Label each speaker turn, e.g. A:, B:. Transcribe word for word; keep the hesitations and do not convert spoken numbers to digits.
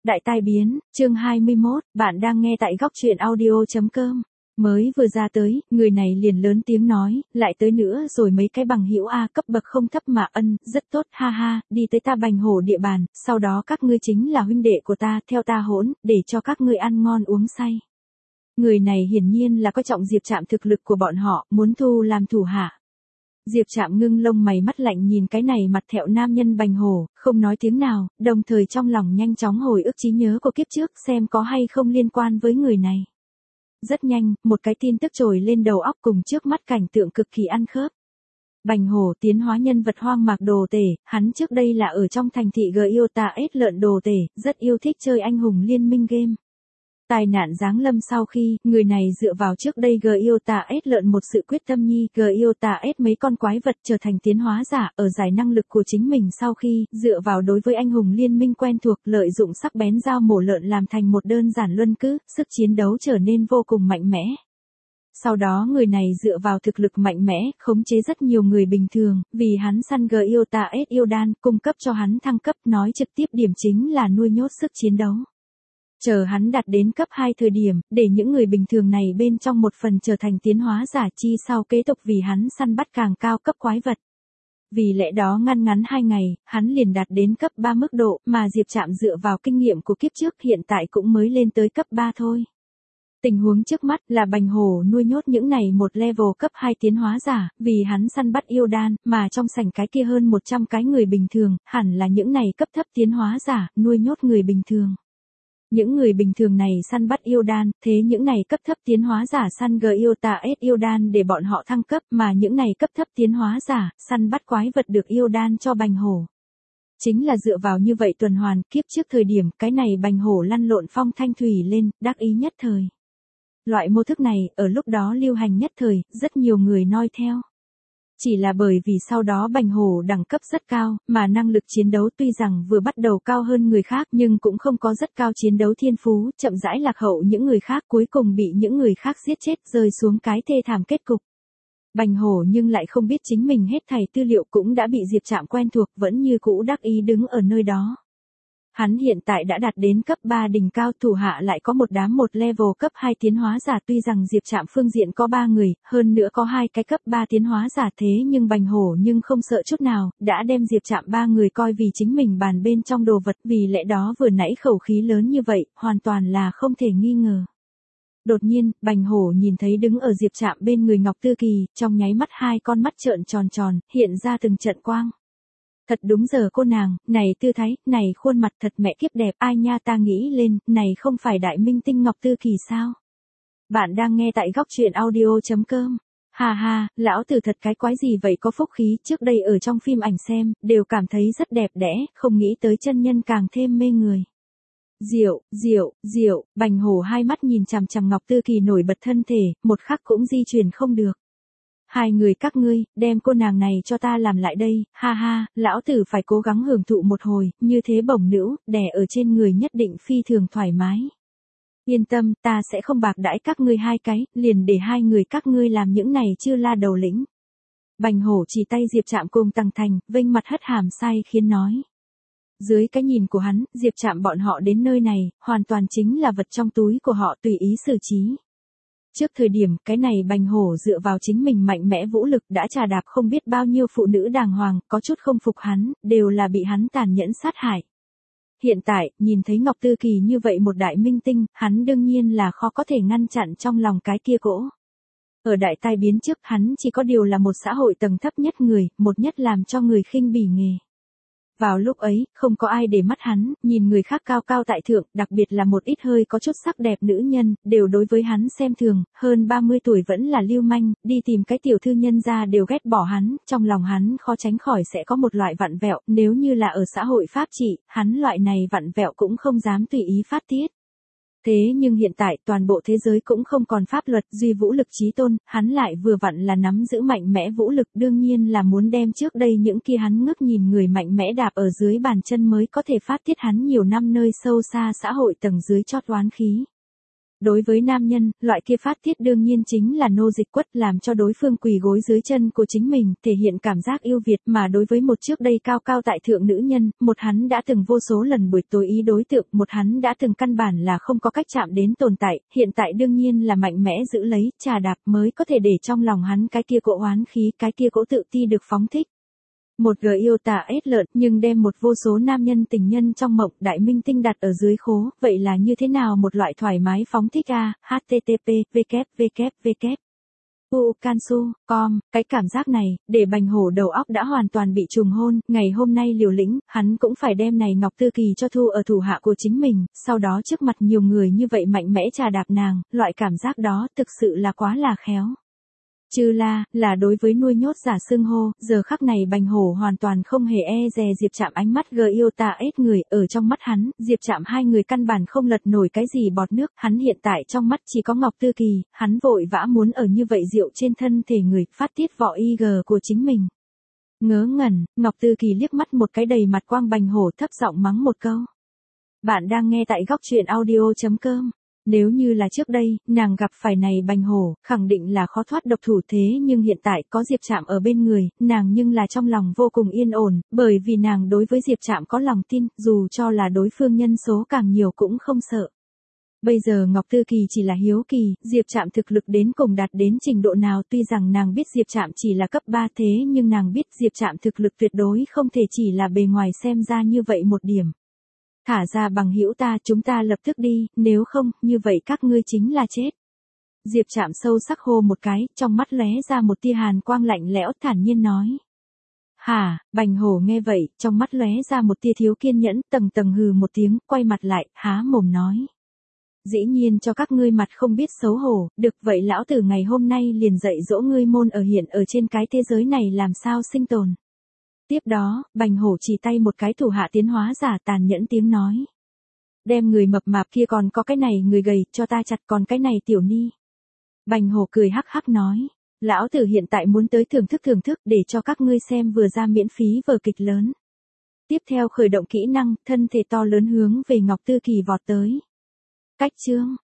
A: Đại tai biến, chương hai mươi mốt, bạn đang nghe tại góc truyện audio.com. Mới vừa ra tới, người này liền lớn tiếng nói, lại tới nữa rồi mấy cái bằng hữu A cấp bậc không thấp mà ân, rất tốt, ha ha, đi tới ta Bành Hổ địa bàn, sau đó các ngươi chính là huynh đệ của ta, theo ta hỗn, để cho các ngươi ăn ngon uống say. Người này hiển nhiên là coi trọng Diệp Trạm thực lực của bọn họ, muốn thu làm thủ hạ. Diệp Trạm ngưng lông mày mắt lạnh nhìn cái này mặt thẹo nam nhân Bành Hổ, không nói tiếng nào, đồng thời trong lòng nhanh chóng hồi ức trí nhớ của kiếp trước xem có hay không liên quan với người này. Rất nhanh, một cái tin tức trồi lên đầu óc cùng trước mắt cảnh tượng cực kỳ ăn khớp. Bành Hổ tiến hóa nhân vật hoang mạc đồ tể, hắn trước đây là ở trong thành thị Gyota ết lợn đồ tể, rất yêu thích chơi anh hùng liên minh game. Tai nạn giáng lâm sau khi, người này dựa vào trước đây Gyota ết lợn một sự quyết tâm nhi, Gyota ết mấy con quái vật trở thành tiến hóa giả, ở giải năng lực của chính mình sau khi, dựa vào đối với anh hùng liên minh quen thuộc, lợi dụng sắc bén dao mổ lợn làm thành một đơn giản luân cứ, sức chiến đấu trở nên vô cùng mạnh mẽ. Sau đó người này dựa vào thực lực mạnh mẽ, khống chế rất nhiều người bình thường, vì hắn săn Gyota ết yêu đan, cung cấp cho hắn thăng cấp, nói trực tiếp điểm chính là nuôi nhốt sức chiến đấu. Chờ hắn đạt đến cấp hai thời điểm, để những người bình thường này bên trong một phần trở thành tiến hóa giả chi sau kế tục vì hắn săn bắt càng cao cấp quái vật. Vì lẽ đó ngăn ngắn hai ngày, hắn liền đạt đến cấp ba mức độ, mà Diệp Trạm dựa vào kinh nghiệm của kiếp trước hiện tại cũng mới lên tới cấp ba thôi. Tình huống trước mắt là Bành Hổ nuôi nhốt những này một level cấp hai tiến hóa giả, vì hắn săn bắt yêu đan, mà trong sảnh cái kia hơn một trăm cái người bình thường, hẳn là những này cấp thấp tiến hóa giả, nuôi nhốt người bình thường. Những người bình thường này săn bắt yêu đan, thế những này cấp thấp tiến hóa giả săn Gyota ết yêu đan để bọn họ thăng cấp, mà những này cấp thấp tiến hóa giả, săn bắt quái vật được yêu đan cho Bành Hổ. Chính là dựa vào như vậy tuần hoàn, kiếp trước thời điểm, cái này Bành Hổ lăn lộn phong thanh thủy lên, đắc ý nhất thời. Loại mô thức này, ở lúc đó lưu hành nhất thời, rất nhiều người noi theo. Chỉ là bởi vì sau đó Bành Hổ đẳng cấp rất cao, mà năng lực chiến đấu tuy rằng vừa bắt đầu cao hơn người khác nhưng cũng không có rất cao chiến đấu thiên phú, chậm rãi lạc hậu những người khác cuối cùng bị những người khác giết chết rơi xuống cái thê thảm kết cục. Bành Hổ nhưng lại không biết chính mình hết thảy tư liệu cũng đã bị Diệp Trạm quen thuộc vẫn như cũ đắc ý đứng ở nơi đó. Hắn hiện tại đã đạt đến cấp ba đỉnh cao, thủ hạ lại có một đám một level cấp hai tiến hóa giả, tuy rằng Diệp Trạm phương diện có ba người, hơn nữa có hai cái cấp ba tiến hóa giả, thế nhưng Bành Hổ nhưng không sợ chút nào, đã đem Diệp Trạm ba người coi vì chính mình bàn bên trong đồ vật, vì lẽ đó vừa nãy khẩu khí lớn như vậy, hoàn toàn là không thể nghi ngờ. Đột nhiên, Bành Hổ nhìn thấy đứng ở Diệp Trạm bên người Ngọc Tư Kỳ, trong nháy mắt hai con mắt trợn tròn tròn, hiện ra từng trận quang. Thật đúng giờ cô nàng, này tư thái, này khuôn mặt thật mẹ kiếp đẹp, ai nha, ta nghĩ lên, này không phải đại minh tinh Ngọc Tư Kỳ sao? Bạn đang nghe tại góc truyện audio.com. Hà hà, lão tử thật cái quái gì vậy, có phúc khí, trước đây ở trong phim ảnh xem, đều cảm thấy rất đẹp đẽ, không nghĩ tới chân nhân càng thêm mê người. Diệu, diệu, diệu, Bành Hổ hai mắt nhìn chằm chằm Ngọc Tư Kỳ nổi bật thân thể, một khắc cũng di chuyển không được. Hai người các ngươi, đem cô nàng này cho ta làm lại đây, ha ha, lão tử phải cố gắng hưởng thụ một hồi, như thế bổng nữ, đè ở trên người nhất định phi thường thoải mái. Yên tâm, ta sẽ không bạc đãi các ngươi hai cái, liền để hai người các ngươi làm những này chưa la đầu lĩnh. Bành Hổ chỉ tay Diệp Trạm cùng Tăng Thành, vênh mặt hất hàm sai khiến nói. Dưới cái nhìn của hắn, Diệp Trạm bọn họ đến nơi này, hoàn toàn chính là vật trong túi của họ tùy ý xử trí. Trước thời điểm, cái này Bành Hổ dựa vào chính mình mạnh mẽ vũ lực đã trà đạp không biết bao nhiêu phụ nữ đàng hoàng, có chút không phục hắn, đều là bị hắn tàn nhẫn sát hại. Hiện tại, nhìn thấy Ngọc Tư Kỳ như vậy một đại minh tinh, hắn đương nhiên là khó có thể ngăn chặn trong lòng cái kia cỗ. Ở đại tai biến trước, hắn chỉ có điều là một xã hội tầng thấp nhất người, một nhất làm cho người khinh bỉ nghề. Vào lúc ấy, không có ai để mắt hắn, nhìn người khác cao cao tại thượng, đặc biệt là một ít hơi có chút sắc đẹp nữ nhân, đều đối với hắn xem thường, hơn ba mươi tuổi vẫn là lưu manh, đi tìm cái tiểu thư nhân ra đều ghét bỏ hắn, trong lòng hắn khó tránh khỏi sẽ có một loại vặn vẹo, nếu như là ở xã hội pháp trị, hắn loại này vặn vẹo cũng không dám tùy ý phát tiết. Thế nhưng hiện tại toàn bộ thế giới cũng không còn pháp luật, duy vũ lực chí tôn, hắn lại vừa vặn là nắm giữ mạnh mẽ vũ lực, đương nhiên là muốn đem trước đây những kia hắn ngước nhìn người mạnh mẽ đạp ở dưới bàn chân mới có thể phát tiết hắn nhiều năm nơi sâu xa xã hội tầng dưới chót oán khí. Đối với nam nhân, loại kia phát tiết đương nhiên chính là nô dịch quất, làm cho đối phương quỳ gối dưới chân của chính mình, thể hiện cảm giác yêu Việt. Mà đối với một trước đây cao cao tại thượng nữ nhân, một hắn đã từng vô số lần buổi tối ý đối tượng, một hắn đã từng căn bản là không có cách chạm đến tồn tại, hiện tại đương nhiên là mạnh mẽ giữ lấy, trà đạp mới có thể để trong lòng hắn cái kia cỗ oán khí, cái kia cỗ tự ti được phóng thích. Một gờ yêu tà ết lợn, nhưng đem một vô số nam nhân tình nhân trong mộng đại minh tinh đặt ở dưới khố, vậy là như thế nào một loại thoải mái phóng thích a, http, www. ucansu chấm com, cái cảm giác này, để Bành Hổ đầu óc đã hoàn toàn bị trùng hôn, ngày hôm nay liều lĩnh, hắn cũng phải đem này Ngọc Tư Kỳ cho thu ở thủ hạ của chính mình, sau đó trước mặt nhiều người như vậy mạnh mẽ trà đạp nàng, loại cảm giác đó thực sự là quá là khéo. Chư la, là đối với nuôi nhốt giả xưng hô, giờ khắc này Bành Hổ hoàn toàn không hề e dè Diệp Trạm ánh mắt gờ yêu tà ết người, ở trong mắt hắn, Diệp Trạm hai người căn bản không lật nổi cái gì bọt nước, hắn hiện tại trong mắt chỉ có Ngọc Tư Kỳ, hắn vội vã muốn ở như vậy rượu trên thân thể người, phát tiết vỏ y gờ của chính mình. Ngớ ngẩn, Ngọc Tư Kỳ liếc mắt một cái đầy mặt quang Bành Hổ thấp giọng mắng một câu. Bạn đang nghe tại góc truyện audio chấm com. Nếu như là trước đây, nàng gặp phải này Bành Hổ, khẳng định là khó thoát độc thủ, thế nhưng hiện tại có Diệp Trạm ở bên người, nàng nhưng là trong lòng vô cùng yên ổn, bởi vì nàng đối với Diệp Trạm có lòng tin, dù cho là đối phương nhân số càng nhiều cũng không sợ. Bây giờ Ngọc Tư Kỳ chỉ là hiếu kỳ, Diệp Trạm thực lực đến cùng đạt đến trình độ nào, tuy rằng nàng biết Diệp Trạm chỉ là cấp ba thế nhưng nàng biết Diệp Trạm thực lực tuyệt đối không thể chỉ là bề ngoài xem ra như vậy một điểm. Thả ra bằng hữu ta, chúng ta lập tức đi, nếu không, như vậy các ngươi chính là chết. Diệp Trạm sâu sắc hô một cái, trong mắt lóe ra một tia hàn quang lạnh lẽo, thản nhiên nói. Hả, Bành Hổ nghe vậy, trong mắt lóe ra một tia thiếu kiên nhẫn, tầng tầng hừ một tiếng, quay mặt lại, há mồm nói. Dĩ nhiên cho các ngươi mặt không biết xấu hổ, được vậy lão tử ngày hôm nay liền dạy dỗ ngươi môn ở hiện ở trên cái thế giới này làm sao sinh tồn. Tiếp đó, Bành Hổ chỉ tay một cái thủ hạ tiến hóa giả tàn nhẫn tiếng nói. Đem người mập mạp kia còn có cái này người gầy, cho ta chặt còn cái này tiểu ni. Bành Hổ cười hắc hắc nói. Lão tử hiện tại muốn tới thưởng thức thưởng thức để cho các ngươi xem vừa ra miễn phí vở kịch lớn. Tiếp theo khởi động kỹ năng, thân thể to lớn hướng về Ngọc Tư Kỳ vọt tới. Cách chương.